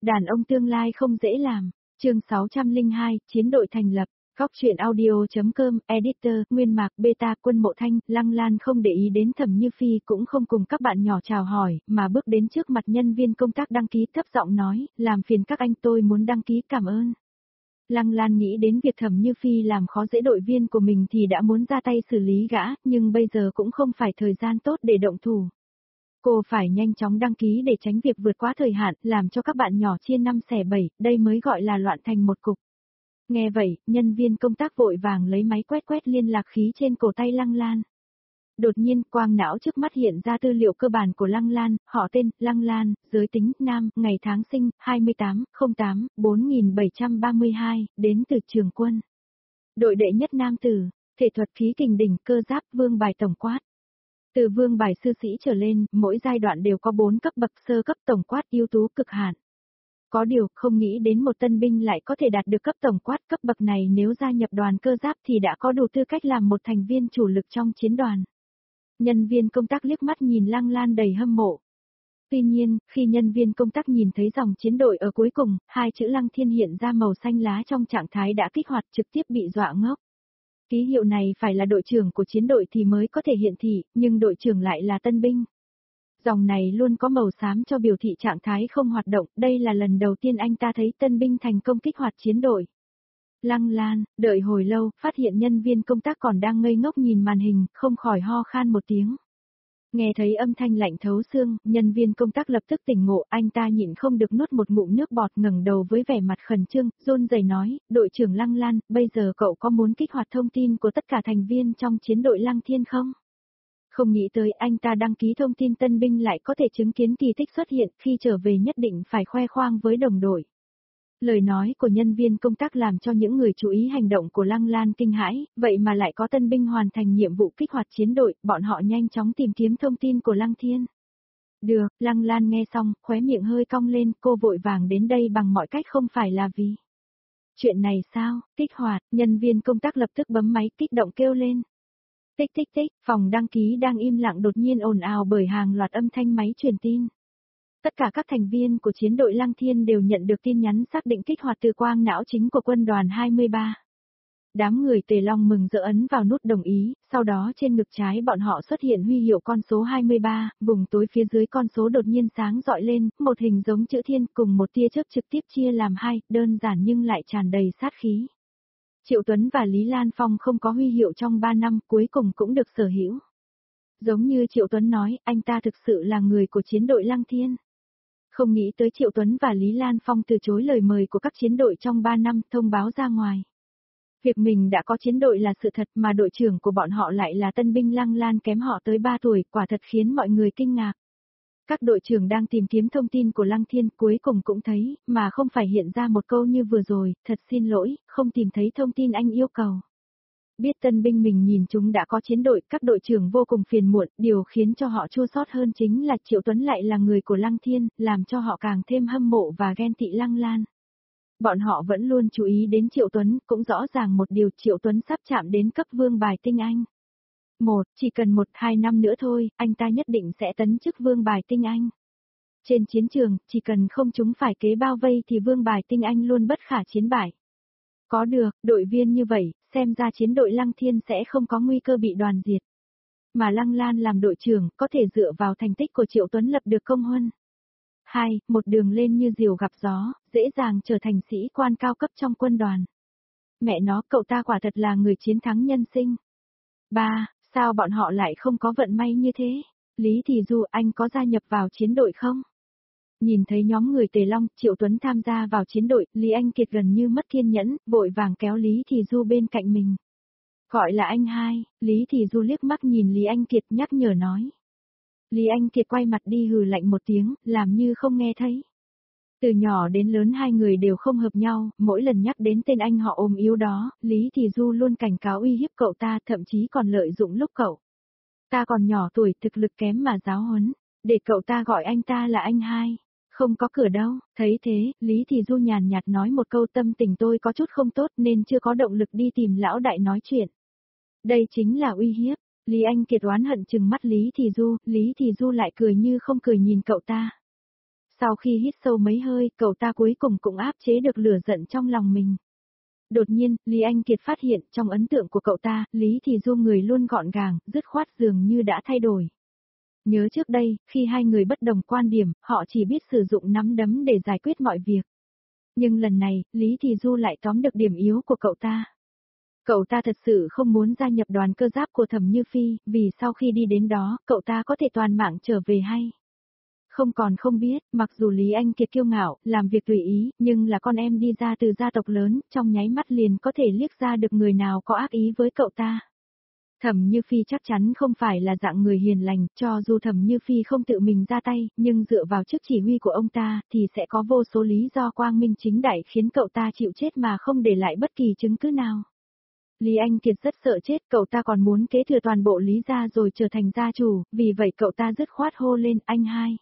Đàn ông tương lai không dễ làm. Chương 602, chiến đội thành lập. Góc truyện audio.com, editor, Nguyên Mạc, Beta, Quân Mộ Thanh, Lăng Lan không để ý đến Thẩm Như Phi cũng không cùng các bạn nhỏ chào hỏi, mà bước đến trước mặt nhân viên công tác đăng ký thấp giọng nói, làm phiền các anh tôi muốn đăng ký cảm ơn. Lăng Lan nghĩ đến việc Thẩm Như Phi làm khó dễ đội viên của mình thì đã muốn ra tay xử lý gã, nhưng bây giờ cũng không phải thời gian tốt để động thủ. Cô phải nhanh chóng đăng ký để tránh việc vượt quá thời hạn, làm cho các bạn nhỏ chia 5 xẻ 7, đây mới gọi là loạn thành một cục. Nghe vậy, nhân viên công tác vội vàng lấy máy quét liên lạc khí trên cổ tay Lăng Lan. Đột nhiên, quang não trước mắt hiện ra tư liệu cơ bản của Lăng Lan, họ tên, Lăng Lan, giới tính, nam, ngày tháng sinh, 28/08/4732, đến từ Trường Quân. Đội đệ nhất nam tử, thể thuật khí kình đỉnh, cơ giáp, vương bài tổng quát. Từ vương bài sư sĩ trở lên, mỗi giai đoạn đều có 4 cấp bậc, sơ cấp, tổng quát, ưu tú, cực hạn. Có điều, không nghĩ đến một tân binh lại có thể đạt được cấp tổng quát cấp bậc này, nếu gia nhập đoàn cơ giáp thì đã có đủ tư cách làm một thành viên chủ lực trong chiến đoàn. Nhân viên công tác liếc mắt nhìn Lăng Lan đầy hâm mộ. Tuy nhiên, khi nhân viên công tác nhìn thấy dòng chiến đội ở cuối cùng, hai chữ Lăng Thiên hiện ra màu xanh lá trong trạng thái đã kích hoạt, trực tiếp bị dọa ngốc. Ký hiệu này phải là đội trưởng của chiến đội thì mới có thể hiện thị, nhưng đội trưởng lại là tân binh. Dòng này luôn có màu xám cho biểu thị trạng thái không hoạt động, đây là lần đầu tiên anh ta thấy tân binh thành công kích hoạt chiến đội. Lăng Lan, đợi hồi lâu, phát hiện nhân viên công tác còn đang ngây ngốc nhìn màn hình, không khỏi ho khan một tiếng. Nghe thấy âm thanh lạnh thấu xương, nhân viên công tác lập tức tỉnh ngộ, anh ta nhịn không được nuốt một ngụm nước bọt, ngẩng đầu với vẻ mặt khẩn trương, run rẩy nói, đội trưởng Lăng Lan, bây giờ cậu có muốn kích hoạt thông tin của tất cả thành viên trong chiến đội Lăng Thiên không? Không nghĩ tới anh ta đăng ký thông tin tân binh lại có thể chứng kiến kỳ tích xuất hiện, khi trở về nhất định phải khoe khoang với đồng đội. Lời nói của nhân viên công tác làm cho những người chú ý hành động của Lăng Lan kinh hãi, vậy mà lại có tân binh hoàn thành nhiệm vụ kích hoạt chiến đội, bọn họ nhanh chóng tìm kiếm thông tin của Lăng Thiên. Được, Lăng Lan nghe xong, khóe miệng hơi cong lên, cô vội vàng đến đây bằng mọi cách không phải là vì. Chuyện này sao, kích hoạt, nhân viên công tác lập tức bấm máy kích động kêu lên. Tích tích tích, phòng đăng ký đang im lặng đột nhiên ồn ào bởi hàng loạt âm thanh máy truyền tin. Tất cả các thành viên của chiến đội Lăng Thiên đều nhận được tin nhắn xác định kích hoạt từ quang não chính của quân đoàn 23. Đám người Tề Long mừng rỡ ấn vào nút đồng ý, sau đó trên ngực trái bọn họ xuất hiện huy hiệu con số 23, vùng tối phía dưới con số đột nhiên sáng rọi lên, một hình giống chữ thiên cùng một tia chớp trực tiếp chia làm hai, đơn giản nhưng lại tràn đầy sát khí. Triệu Tuấn và Lý Lan Phong không có huy hiệu trong 3 năm, cuối cùng cũng được sở hữu. Giống như Triệu Tuấn nói, anh ta thực sự là người của chiến đội Lăng Thiên. Không nghĩ tới Triệu Tuấn và Lý Lan Phong từ chối lời mời của các chiến đội trong 3 năm, thông báo ra ngoài. Việc mình đã có chiến đội là sự thật mà đội trưởng của bọn họ lại là tân binh Lăng Lan kém họ tới 3 tuổi, quả thật khiến mọi người kinh ngạc. Các đội trưởng đang tìm kiếm thông tin của Lăng Thiên cuối cùng cũng thấy, mà không phải hiện ra một câu như vừa rồi, thật xin lỗi, không tìm thấy thông tin anh yêu cầu. Biết tân binh mình nhìn chúng đã có chiến đội, các đội trưởng vô cùng phiền muộn, điều khiến cho họ chua xót hơn chính là Triệu Tuấn lại là người của Lăng Thiên, làm cho họ càng thêm hâm mộ và ghen tị Lăng Lan. Bọn họ vẫn luôn chú ý đến Triệu Tuấn, cũng rõ ràng một điều Triệu Tuấn sắp chạm đến cấp vương bài tinh anh. Chỉ cần 1-2 năm nữa thôi, anh ta nhất định sẽ tấn chức vương bài tinh anh. Trên chiến trường, chỉ cần không chúng phải kế bao vây thì vương bài tinh anh luôn bất khả chiến bại. Có được, đội viên như vậy, xem ra chiến đội Lăng Thiên sẽ không có nguy cơ bị đoàn diệt. Mà Lăng Lan làm đội trưởng, có thể dựa vào thành tích của Triệu Tuấn lập được công huân. 2. Một đường lên như diều gặp gió, dễ dàng trở thành sĩ quan cao cấp trong quân đoàn. Mẹ nó, cậu ta quả thật là người chiến thắng nhân sinh. 3. Sao bọn họ lại không có vận may như thế? Lý Thì Du, anh có gia nhập vào chiến đội không? Nhìn thấy nhóm người Tề Long, Triệu Tuấn tham gia vào chiến đội, Lý Anh Kiệt gần như mất kiên nhẫn, vội vàng kéo Lý Thì Du bên cạnh mình. Gọi là anh hai, Lý Thì Du liếc mắt nhìn Lý Anh Kiệt nhắc nhở nói. Lý Anh Kiệt quay mặt đi hừ lạnh một tiếng, làm như không nghe thấy. Từ nhỏ đến lớn hai người đều không hợp nhau, mỗi lần nhắc đến tên anh họ ôm yếu đó, Lý Thì Du luôn cảnh cáo uy hiếp cậu ta, thậm chí còn lợi dụng lúc cậu ta còn nhỏ tuổi thực lực kém mà giáo huấn, để cậu ta gọi anh ta là anh hai. Không có cửa đâu, thấy thế, Lý Thì Du nhàn nhạt nói một câu tâm tình tôi có chút không tốt nên chưa có động lực đi tìm lão đại nói chuyện. Đây chính là uy hiếp, Lý Anh Kiệt oán hận chừng mắt Lý Thì Du lại cười như không cười nhìn cậu ta. Sau khi hít sâu mấy hơi, cậu ta cuối cùng cũng áp chế được lửa giận trong lòng mình. Đột nhiên, Lý Anh Kiệt phát hiện trong ấn tượng của cậu ta, Lý Thì Du người luôn gọn gàng, dứt khoát dường như đã thay đổi. Nhớ trước đây, khi hai người bất đồng quan điểm, họ chỉ biết sử dụng nắm đấm để giải quyết mọi việc. Nhưng lần này, Lý Thì Du lại tóm được điểm yếu của cậu ta. Cậu ta thật sự không muốn gia nhập đoàn cơ giáp của Thẩm Như Phi, vì sau khi đi đến đó, cậu ta có thể toàn mạng trở về hay. Không biết, mặc dù Lý Anh Kiệt kiêu ngạo, làm việc tùy ý, nhưng là con em đi ra từ gia tộc lớn, trong nháy mắt liền có thể liếc ra được người nào có ác ý với cậu ta. Thẩm Như Phi chắc chắn không phải là dạng người hiền lành, cho dù Thẩm Như Phi không tự mình ra tay, nhưng dựa vào chức chỉ huy của ông ta, thì sẽ có vô số lý do quang minh chính đại khiến cậu ta chịu chết mà không để lại bất kỳ chứng cứ nào. Lý Anh Kiệt rất sợ chết, cậu ta còn muốn kế thừa toàn bộ Lý gia rồi trở thành gia chủ, vì vậy cậu ta dứt khoát hô lên anh hai.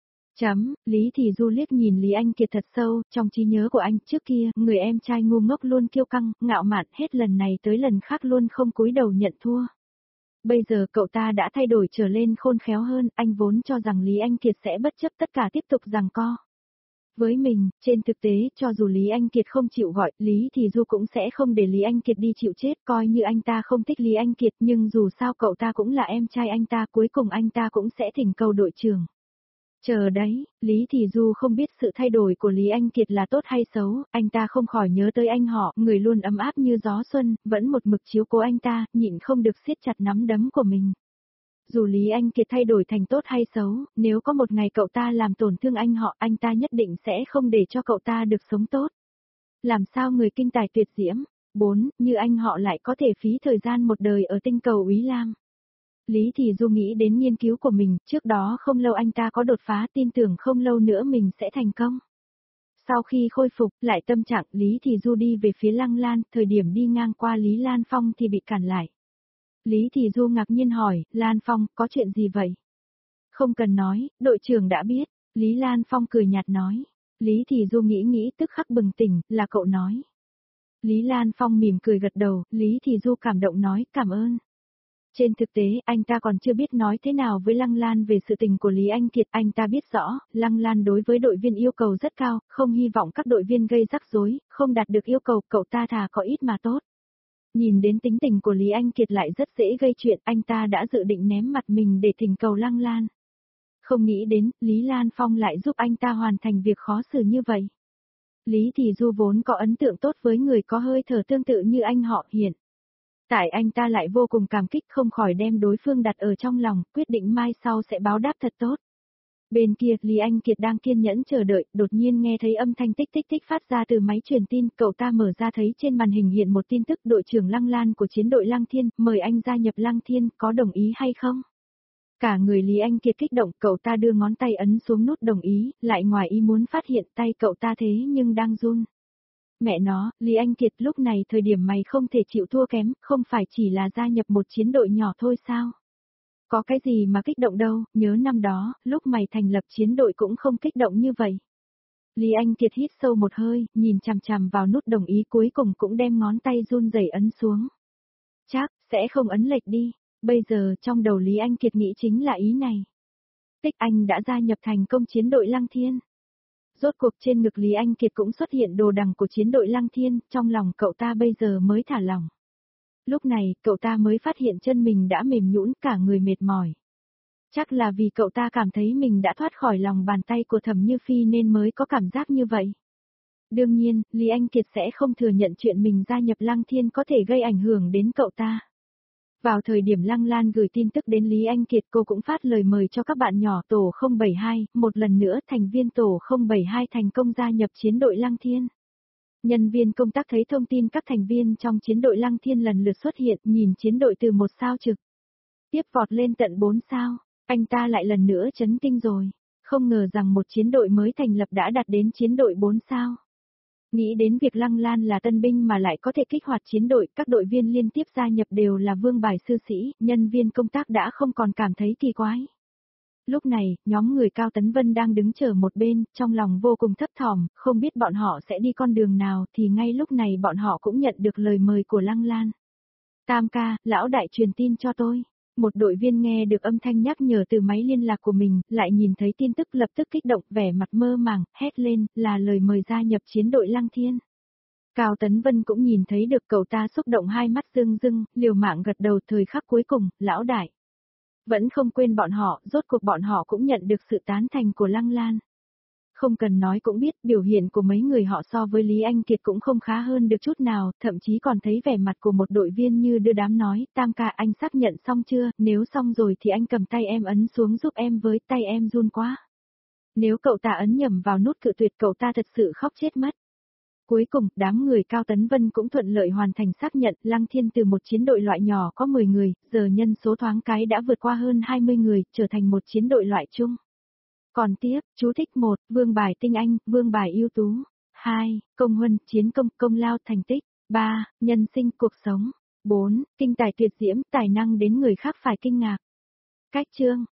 Lý Thì Du liếc nhìn Lý Anh Kiệt thật sâu, trong trí nhớ của anh trước kia, người em trai ngu ngốc luôn kiêu căng, ngạo mạn hết lần này tới lần khác luôn không cúi đầu nhận thua. Bây giờ cậu ta đã thay đổi trở lên khôn khéo hơn, anh vốn cho rằng Lý Anh Kiệt sẽ bất chấp tất cả tiếp tục giằng co. Với mình, trên thực tế, cho dù Lý Anh Kiệt không chịu gọi, Lý Thì Du cũng sẽ không để Lý Anh Kiệt đi chịu chết, coi như anh ta không thích Lý Anh Kiệt, nhưng dù sao cậu ta cũng là em trai anh ta, cuối cùng anh ta cũng sẽ thỉnh cầu đội trưởng. Chờ đấy, Lý Thì Du không biết sự thay đổi của Lý Anh Kiệt là tốt hay xấu, anh ta không khỏi nhớ tới anh họ, người luôn ấm áp như gió xuân, vẫn một mực chiếu cố anh ta, nhịn không được siết chặt nắm đấm của mình. Dù Lý Anh Kiệt thay đổi thành tốt hay xấu, nếu có một ngày cậu ta làm tổn thương anh họ, anh ta nhất định sẽ không để cho cậu ta được sống tốt. Làm sao người kinh tài tuyệt diễm, 4, như anh họ lại có thể phí thời gian một đời ở tinh cầu Úy Lam. Lý Thì Du nghĩ đến nghiên cứu của mình, trước đó không lâu anh ta có đột phá, tin tưởng không lâu nữa mình sẽ thành công. Sau khi khôi phục, lại tâm trạng, Lý Thì Du đi về phía Lăng Lan, thời điểm đi ngang qua Lý Lan Phong thì bị cản lại. Lý Thì Du ngạc nhiên hỏi, Lan Phong, có chuyện gì vậy? Không cần nói, đội trưởng đã biết, Lý Lan Phong cười nhạt nói. Lý Thì Du nghĩ tức khắc bừng tỉnh, là cậu nói. Lý Lan Phong mỉm cười gật đầu, Lý Thì Du cảm động nói, cảm ơn. Trên thực tế, anh ta còn chưa biết nói thế nào với Lăng Lan về sự tình của Lý Anh Kiệt, anh ta biết rõ, Lăng Lan đối với đội viên yêu cầu rất cao, không hy vọng các đội viên gây rắc rối, không đạt được yêu cầu, cậu ta thà có ít mà tốt. Nhìn đến tính tình của Lý Anh Kiệt lại rất dễ gây chuyện, anh ta đã dự định ném mặt mình để thỉnh cầu Lăng Lan. Không nghĩ đến, Lý Lan Phong lại giúp anh ta hoàn thành việc khó xử như vậy. Lý Thì Du vốn có ấn tượng tốt với người có hơi thở tương tự như anh họ Hiện. Tại anh ta lại vô cùng cảm kích, không khỏi đem đối phương đặt ở trong lòng, quyết định mai sau sẽ báo đáp thật tốt. Bên kia, Lý Anh Kiệt đang kiên nhẫn chờ đợi, đột nhiên nghe thấy âm thanh tích tích tích phát ra từ máy truyền tin, cậu ta mở ra thấy trên màn hình hiện một tin tức, đội trưởng Lăng Lan của chiến đội Lăng Thiên, mời anh gia nhập Lăng Thiên, có đồng ý hay không? Cả người Lý Anh Kiệt kích động, cậu ta đưa ngón tay ấn xuống nút đồng ý, lại ngoài ý muốn phát hiện tay cậu ta thế nhưng đang run. Mẹ nó, Lý Anh Kiệt, lúc này thời điểm mày không thể chịu thua kém, không phải chỉ là gia nhập một chiến đội nhỏ thôi sao? Có cái gì mà kích động đâu, nhớ năm đó, lúc mày thành lập chiến đội cũng không kích động như vậy. Lý Anh Kiệt hít sâu một hơi, nhìn chằm chằm vào nút đồng ý, cuối cùng cũng đem ngón tay run rẩy ấn xuống. Chắc, sẽ không ấn lệch đi, bây giờ trong đầu Lý Anh Kiệt nghĩ chính là ý này. Tích anh đã gia nhập thành công chiến đội Lăng Thiên. Rốt cuộc trên ngực Lý Anh Kiệt cũng xuất hiện đồ đằng của chiến đội Lăng Thiên, trong lòng cậu ta bây giờ mới thả lỏng. Lúc này, cậu ta mới phát hiện chân mình đã mềm nhũn, cả người mệt mỏi. Chắc là vì cậu ta cảm thấy mình đã thoát khỏi lòng bàn tay của Thẩm Như Phi nên mới có cảm giác như vậy. Đương nhiên, Lý Anh Kiệt sẽ không thừa nhận chuyện mình gia nhập Lăng Thiên có thể gây ảnh hưởng đến cậu ta. Vào thời điểm Lăng Lan gửi tin tức đến Lý Anh Kiệt, cô cũng phát lời mời cho các bạn nhỏ tổ 072, một lần nữa thành viên tổ 072 thành công gia nhập chiến đội Lăng Thiên. Nhân viên công tác thấy thông tin các thành viên trong chiến đội Lăng Thiên lần lượt xuất hiện, nhìn chiến đội từ 1 sao trực tiếp vọt lên tận 4 sao, anh ta lại lần nữa chấn kinh rồi, không ngờ rằng một chiến đội mới thành lập đã đạt đến chiến đội 4 sao. Nghĩ đến việc Lăng Lan là tân binh mà lại có thể kích hoạt chiến đội, các đội viên liên tiếp gia nhập đều là vương bài sư sĩ, nhân viên công tác đã không còn cảm thấy kỳ quái. Lúc này, nhóm người Cao Tấn Vân đang đứng chờ một bên, trong lòng vô cùng thấp thỏm, không biết bọn họ sẽ đi con đường nào, thì ngay lúc này bọn họ cũng nhận được lời mời của Lăng Lan. Tam ca, lão đại truyền tin cho tôi. Một đội viên nghe được âm thanh nhắc nhở từ máy liên lạc của mình, lại nhìn thấy tin tức lập tức kích động, vẻ mặt mơ màng, hét lên, là lời mời gia nhập chiến đội Lăng Thiên. Cao Tấn Vân cũng nhìn thấy được cậu ta xúc động hai mắt rưng rưng, liều mạng gật đầu thời khắc cuối cùng, lão đại. Vẫn không quên bọn họ, rốt cuộc bọn họ cũng nhận được sự tán thành của Lăng Lan. Không cần nói cũng biết, biểu hiện của mấy người họ so với Lý Anh Kiệt cũng không khá hơn được chút nào, thậm chí còn thấy vẻ mặt của một đội viên như đưa đám nói, Tam ca anh xác nhận xong chưa, nếu xong rồi thì anh cầm tay em ấn xuống giúp em với, tay em run quá. Nếu cậu ta ấn nhầm vào nút cự tuyệt cậu ta thật sự khóc chết mất. Cuối cùng, đám người Cao Tấn Vân cũng thuận lợi hoàn thành xác nhận, Lăng Thiên từ một chiến đội loại nhỏ có 10 người, giờ nhân số thoáng cái đã vượt qua hơn 20 người, trở thành một chiến đội loại chung. Còn tiếp, chú thích 1, vương bài tinh anh, vương bài ưu tú. 2, công huân, chiến công, công lao, thành tích. 3, nhân sinh, cuộc sống. 4, kinh tài tuyệt diễm, tài năng đến người khác phải kinh ngạc. Cách chương